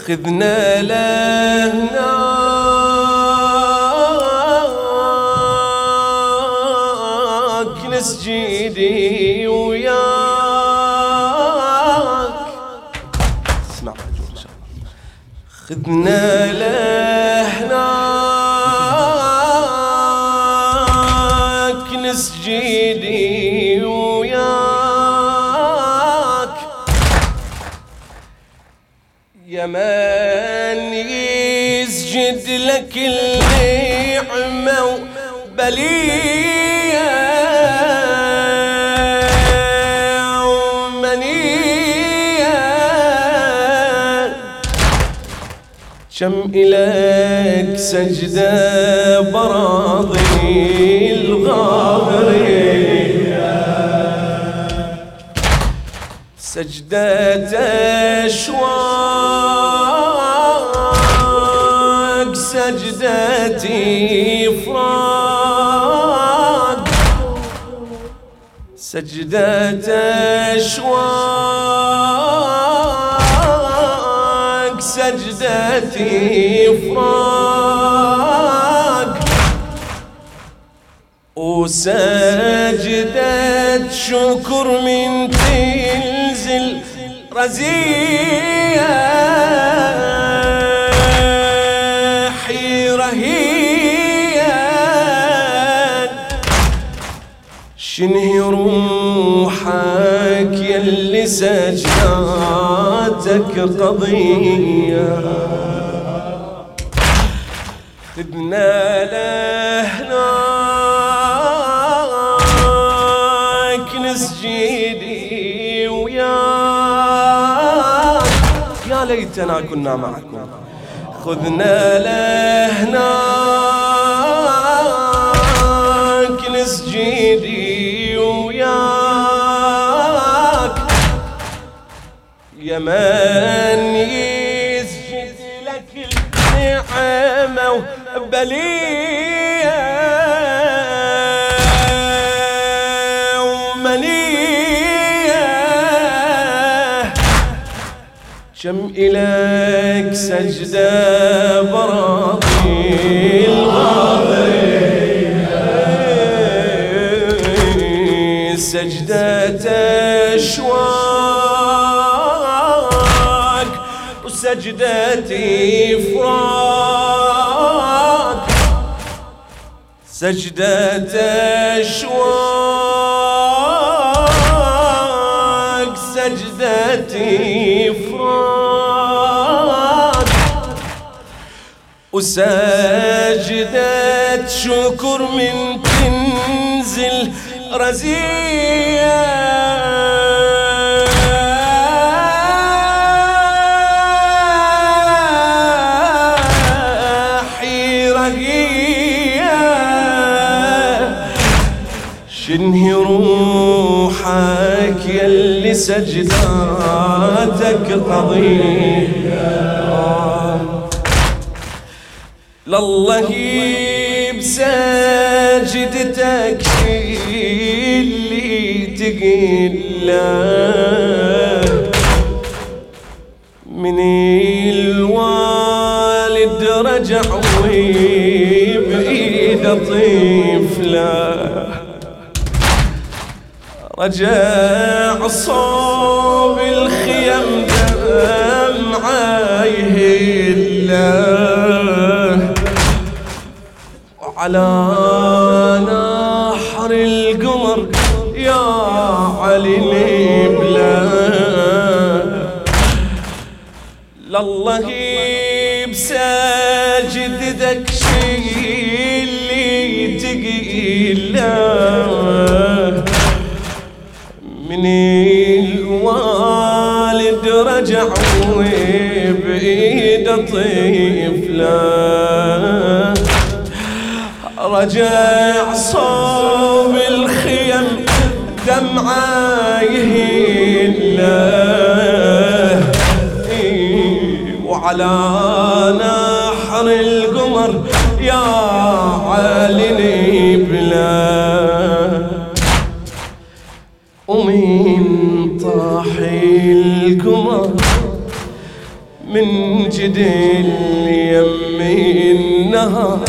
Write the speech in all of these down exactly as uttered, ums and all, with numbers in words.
خذنا لهناك نسجدي وياك. اسمع ان شاء الله. خذنا لهناك نسجدي وياك يا من يسجد لك النعمة وبلية ومنية كم إلك سجدة براضي الغابرية سجدة أشواق سجدة إفراق سجدة أشواق سجدة إفراق وسجدة شكر من تنزل رزية حيرة هي شنهي روحك يلي سجداتك قضية. خذنا لهناك نسجدي وياك يا ليتنا كنا معكم. خذنا لهناك نسجدي وياك يا من يسجد لك النعمة وبلية ومنية كم إلك سجدة براضي الغابرية سجدة أشواق وسجدة إفراق سجدة أشواق سجدة إفراق وسجدة شكر من تنزل رزية شنهي روحك يلي سجداتك قضية لله بسجدتك اللي تقله من الوالد رجع وبإيده طفله رجع صوب الخيم دمعه يهله وعلى نحر القمر يا علي نبله لله بسجدتك شي اللي تقيله من الوالد رجع وبإيده طفله رجع صوب الخيم دمعه يهله وعلى نحر القمر يا علي نبله ومن طاح القمر من جدل يمي النهار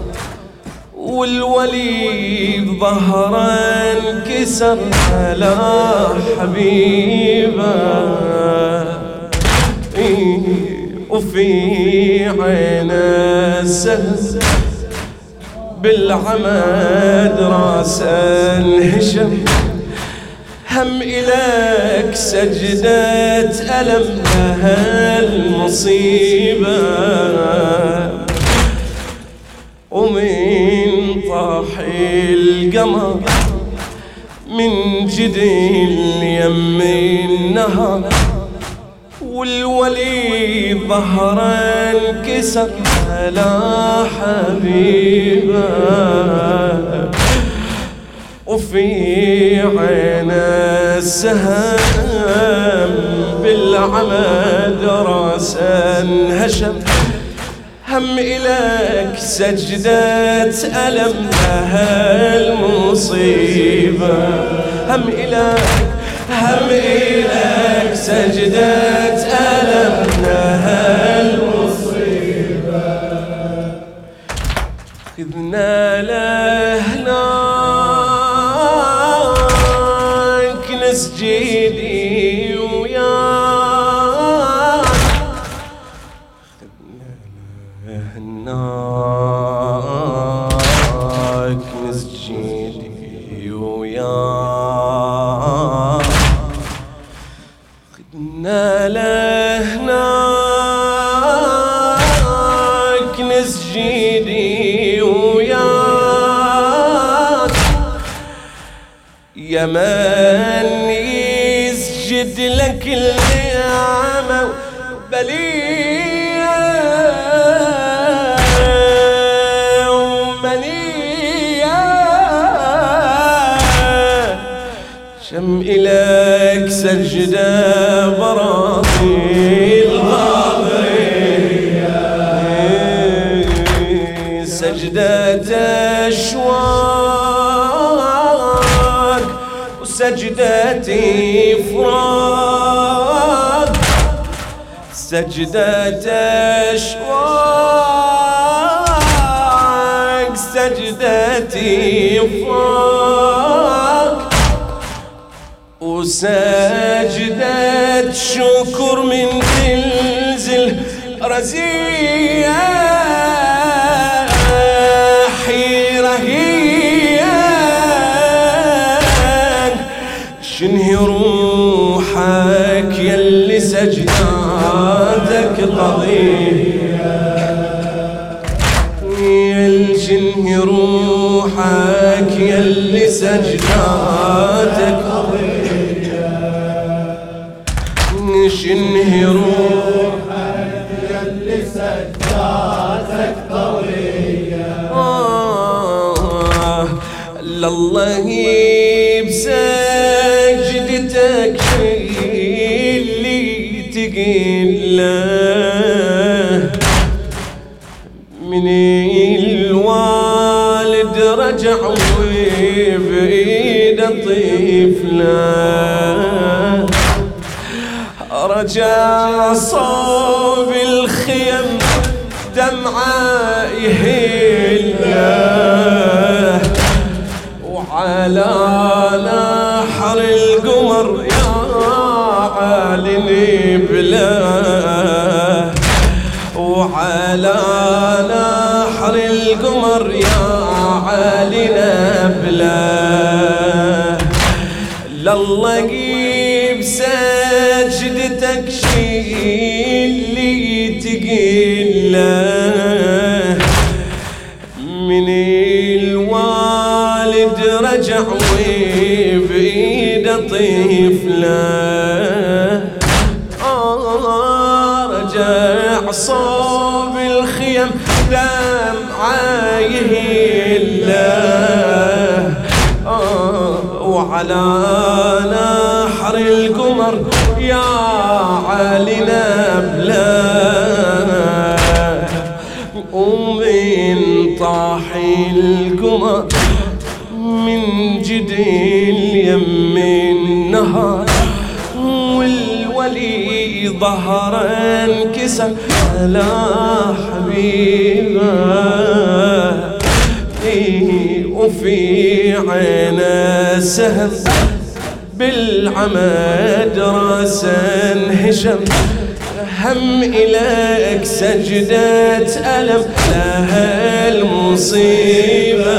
والولي ظهره انكسر على حبيبه وفي عينه السهل بالعمد راسه انهشم هم إليك سجدة ألم لها المصيبة ومن طاح القمر من جدل يمي النهار والولي ظهره انكسر على حبيبه وفي عينه السهم بالعمد راسه انهشم هم إليك سجدة ألم لها المصيبة هم إليك هم إليك سجدة ألم لها المصيبة خذنا لهناك نسجدي وياك خذنا لهناك نسجدي وياك خذنا لهناك نسجدي وياك يا من يسجد لك النعمة بلية ومنية شم إليك سجدة براضي الغاضية سجدة أشواق وسجدة إفراق سجدة أشواق سجدة إفراق وسجدة شكر من زلزل رزية حيرة هي شنهي روحك يلي سجداتك قضية يل شنهي روحك يلي سجداتك شنهي روحك يلي سجداتك قوية آه لله بسجدتك اللي تقله من الوالد رجع وبإيد طفله رجع صوب الخيم دمعة يهله وعلى نحر القمر يا عالي نبله وعلى نحر القمر يا عالي نبله لله جيب سجدتك شي اللي تقله من الوالد رجع وبإيد طفله آه رجع صوب الخيم دمعة يهله آه وعلى نحر القمر يا عالي نبله ومن طاح القمر من جدل يم النهار والولي ظهر انكسر على حبيبه، وفي عينه سهم بالعمد راسا انهشم، هم إليك سجدة ألم لها المصيبة،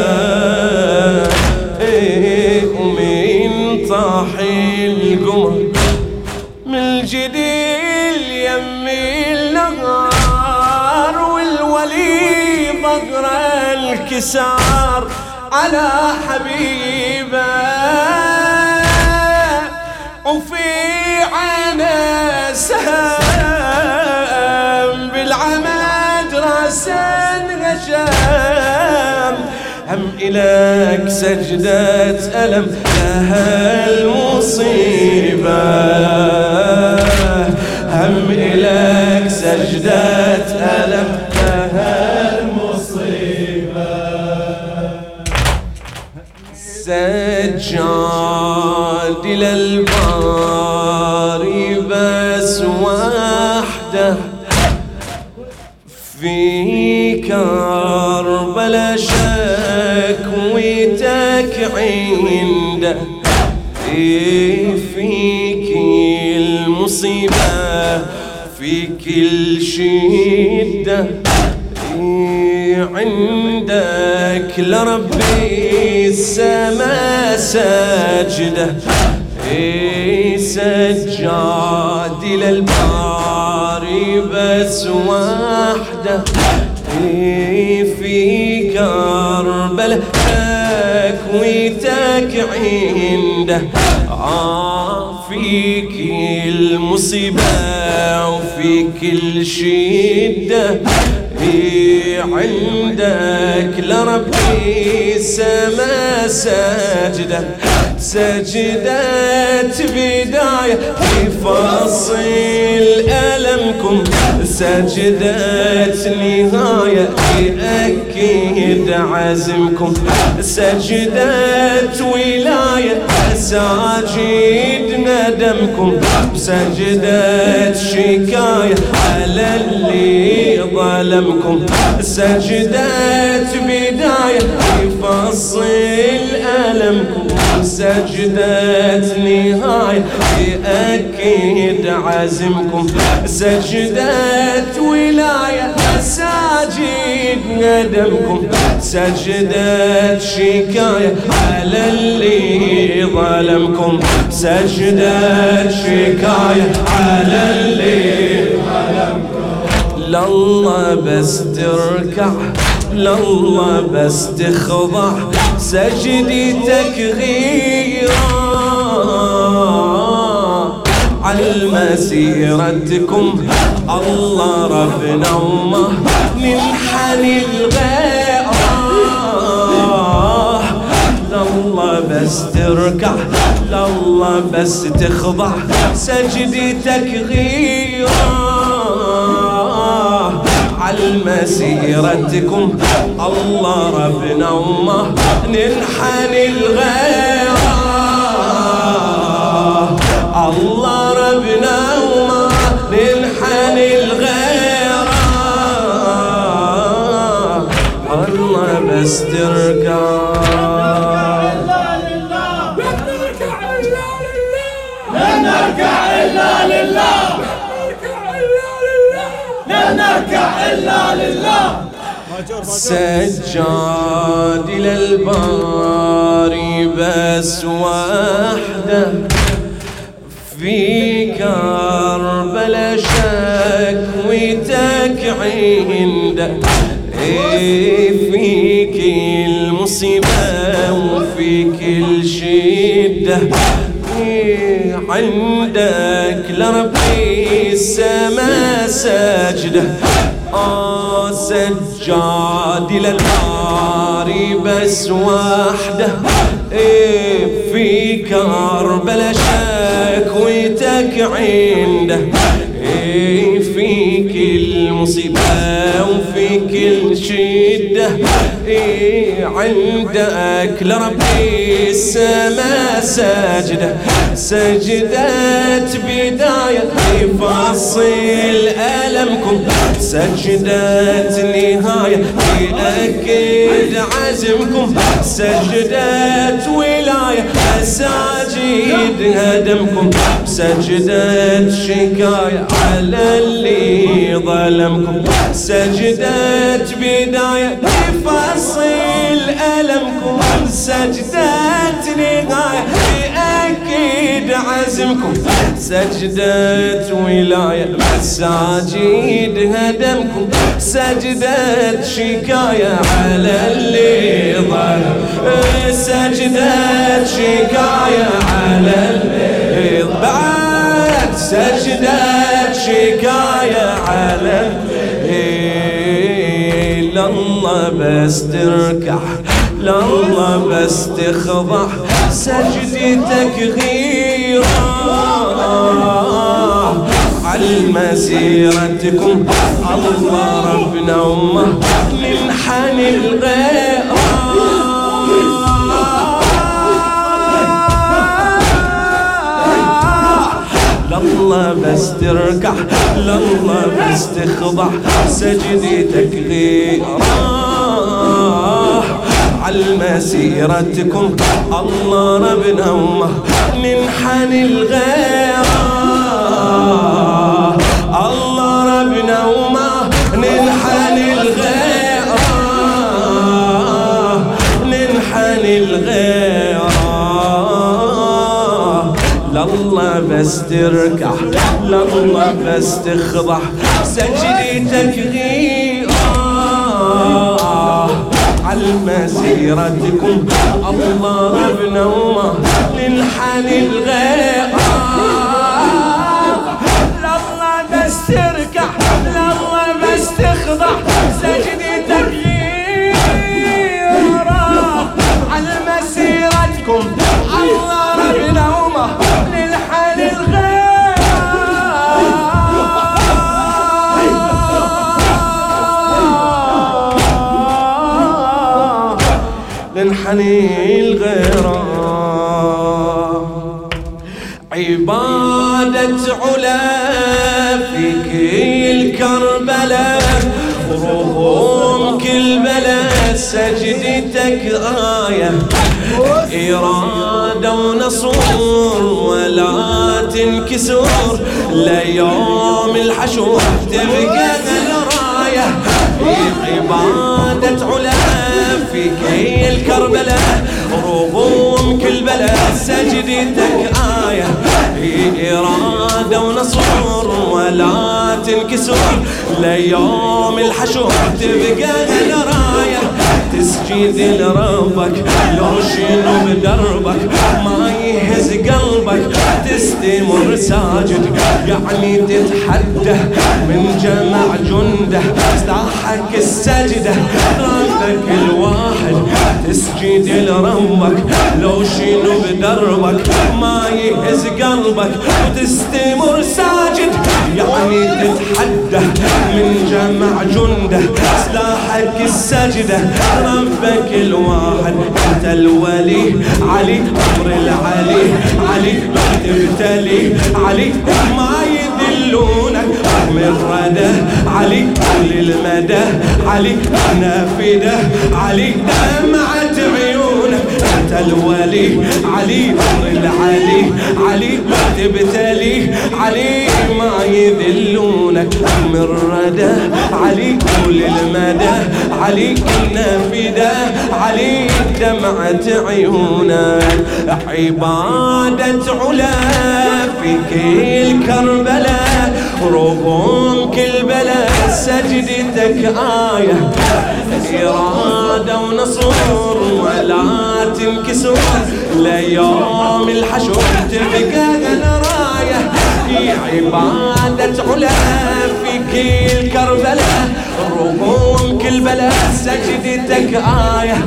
ومن طاح القمر من الجديل يمي النهار، والولي ظهر الكسار على حبيبه، وفي عينه سهم بالعمد راسا غشام، هم إليك سجدة ألم لها المصيبة، هم إليك سجدة ألم لها المصيبة. سجاد للباري بس وحده، في كربلا شكويتك عنده، فيك المصيبة في كل شدة، عندك لربي السما ساجده، سجاد للباري بس وحده، في كربلا شكويتك عنده، فيك المصيبة وفي كل شدة، عندك لربي السما سجدة، سجدة بداية في فصل ألمكم، سجدة نهاية يأكد عزمكم، سجدة ولاية ساجد ندمكم، سجدة شكاية على اللي ظلمكم، سجدة بداية في فصل ألمكم، سجدة نهاية يأكد عزمكم، سجدة ولاية ساجد ندمكم، سجدة شكاية على اللي ظلمكم، سجدة شكاية على اللي ظلمكم. لله بس تركع، لله بس تخضع، سجدتك غيرة على مسيرتكم، الله ربنا وما ننحني الغيرة، لله بس تركع، لله بس تخضع، سجدتك غيرة على مسيرتكم، الله ربنا وما ننحني الغيرة، الله ربنا وما ننحني الغيرة، الله بس تركع. لن نركع إلا لله، لن نركع إلا لله. سجاد للباري بس وحده، في كربلا شكويتك عنده، فيك المصيبة وفي كل شدة، عندك لربي السما ساجده، آه سجاد للباري بس وحده، في كربلا شكويتك عنده، في كل مصيبة وفي كل شدة، إيه عندك لربي السما سجدة، سجدة بداية يفصل ألمكم، سجدة نهاية يأكد عزمكم، سجدة ولاية مساجد هدمكم، سجدة شكاية على اللي ظلمكم، سجدة بداية يفصل ألمكم، سجدة نهاية يأكد عزمكم، سجدة ولاية مساجد هدمكم، سجدة شكاية على اللي ظلم، سجدة شكاية على اللي بعد، سجدة شكاية على لله بس تركع، لله بس تخضع، سجدتك غيرة عالمسيرتكم، الله ربنا وما ننحني الغيرة، لله بس تركع، لله بس تخضع، سجدتك غيرة عالمسيرتكم، الله ربنا وما ننحني الغيرة، الله ربنا وما ننحني الغيرة، ننحني الغيرة، لله بس تركع، لله بس تخضع، سجدتك غيرة عالمسيرتكم، الله ربنا وما ننحني الغيرة، لله بس تركع، لله بس تخضع، سجدتك غيرة عالمسيرتكم، الله ربنا وما ننحني الغيرة، ننحني الغيرة، عبادة علا في كل كربلاء، رغم كل بلاء سجدتك آية، إرادة ونصور ولا تنكسور، ليوم الحشور تبقى الراية، عبادة علا في كل كربلاء، رغم كل بلاء سجدتك آية، إرادة ونصور ولا تنكسور، ليوم الحشور تبقى الراية، تسجد لربك لو شنو بدربك ما يهز قلبك، تستمر ساجد يعني تتحدى من جمع جنده، استحق السجدة ربك الواحد، تسجد لربك لو شنو بدربك ما يهز قلبك، وتستمر ساجد يعني تتحدى من جمع جنده، سلاحك السجدة ربك الواحد، انت الولي علي امر العلي، علي تبتلي علي ما يدلونك من ردى، علي كل المدى، علي نافذة، علي دمعة عيونك، انت الولي علي امر العلي، علي تبتلي علي ما يذلونك من ردى، علي كل المدى، علي نافذة، علي دمعة عيونك، عبادة علا في كل كربلاء، رغم كل بلاء سجدتك آية، إرادة ونصور ولا تنكسور، ليوم الحشور تبقى الراية، عبادة علا في كل كربلاء، رغم كل بلاء سجدتك آية،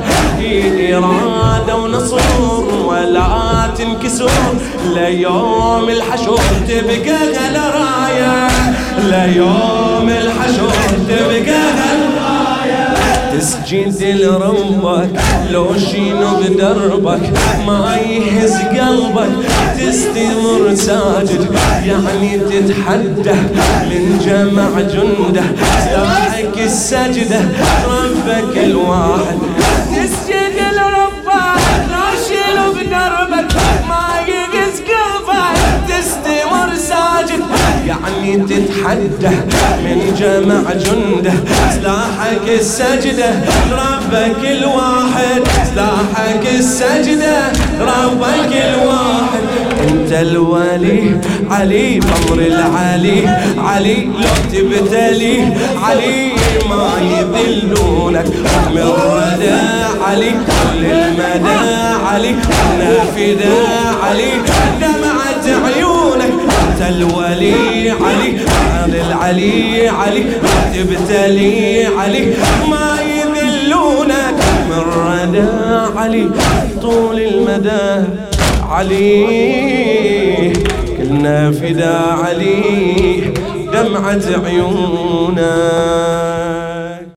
إرادة ونصور ولا تنكسور، ليوم الحشور تبقى الراية، ليوم الحشور تبقى الراية، تسجد جيت لربك لو شينو بدربك ما يهز قلبك تستمر ساجد يعني تتحدى من جمع جنده سلاحك السجدة ربك الواحد تسجد لربك لو شينو بدربك ما يهز قلبك تستمر ساجد يعني تتحدى من جمع جنده سلاحك السجدة ربك الواحد سلاحك السجدة ربك الواحد انت الولي علي بأمر العلي علي لو تبتلي علي ما يذلونك من ردى علي كل المدى علي نافذة علي دمعة عيونك انت الولي علي هذا العلي علي تبتلي علي ما يذلونك من ردى علي طول المدى علي كلنا فدا علي دمعة عيونك.